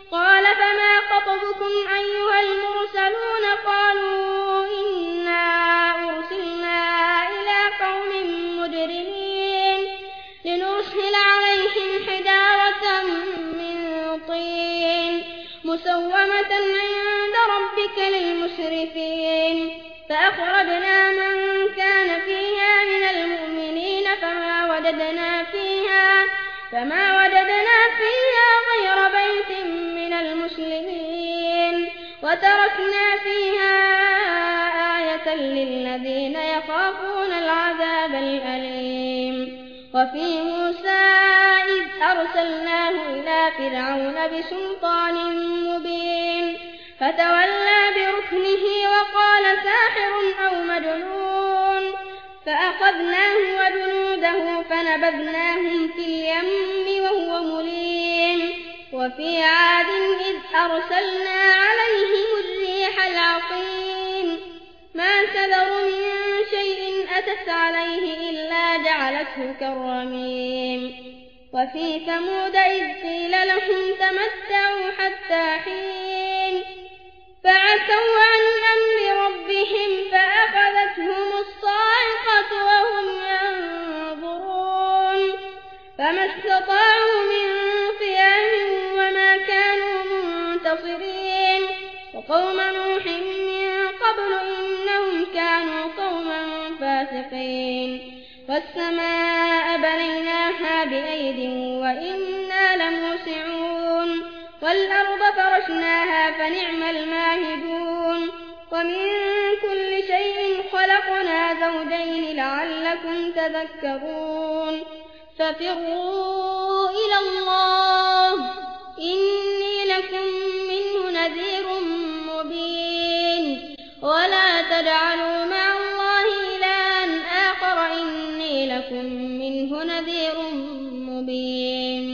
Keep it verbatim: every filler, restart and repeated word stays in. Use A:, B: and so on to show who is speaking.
A: قال فما خطبكم أيها المرسلون قالوا إنا أرسلنا إلى قوم مجرمين لنرسل عليهم حجارة من طين مسومة عند ربك للمسرفين فأخرجنا من كان فيها من المؤمنين فما وجدنا فيها فما وجدنا فيها غير بيت من المسلمين وتركنا فيها آية للذين يخافون العذاب الأليم. وفي موسى إذ أرسلناه إلى فرعون بسلطان مبين فتولى بركنه وقال ساحر أو مجنون فأخذناه وجنوده فنبذناهم في اليم وهو مليم. وفي عاد إذ أرسلنا عليهم الريح العقيم ما تذر من شيء أتت عليه إلا جعلته كالرميم. وفي ثمود إذ قيل لهم تمتعوا حتى حين فعتوا عن أمر ربهم فأخذتهم الصاعقة وهم ينظرون فما استطاعوا من قيام وما كانوا منتصرين. وقوم نوح من قبل إنهم كانوا قوما فاسقين. والسماء بنيناها بأيد وإنا لموسعون والأرض فرشناها فنعم الماهدون. ومن كل شيء خلقنا زوجين لعلكم تذكرون. ففروا إلى الله إني لكم منه نذير مبين ولا تجعلوا مع الله إلها آخر إني لكم منه نذير مبين.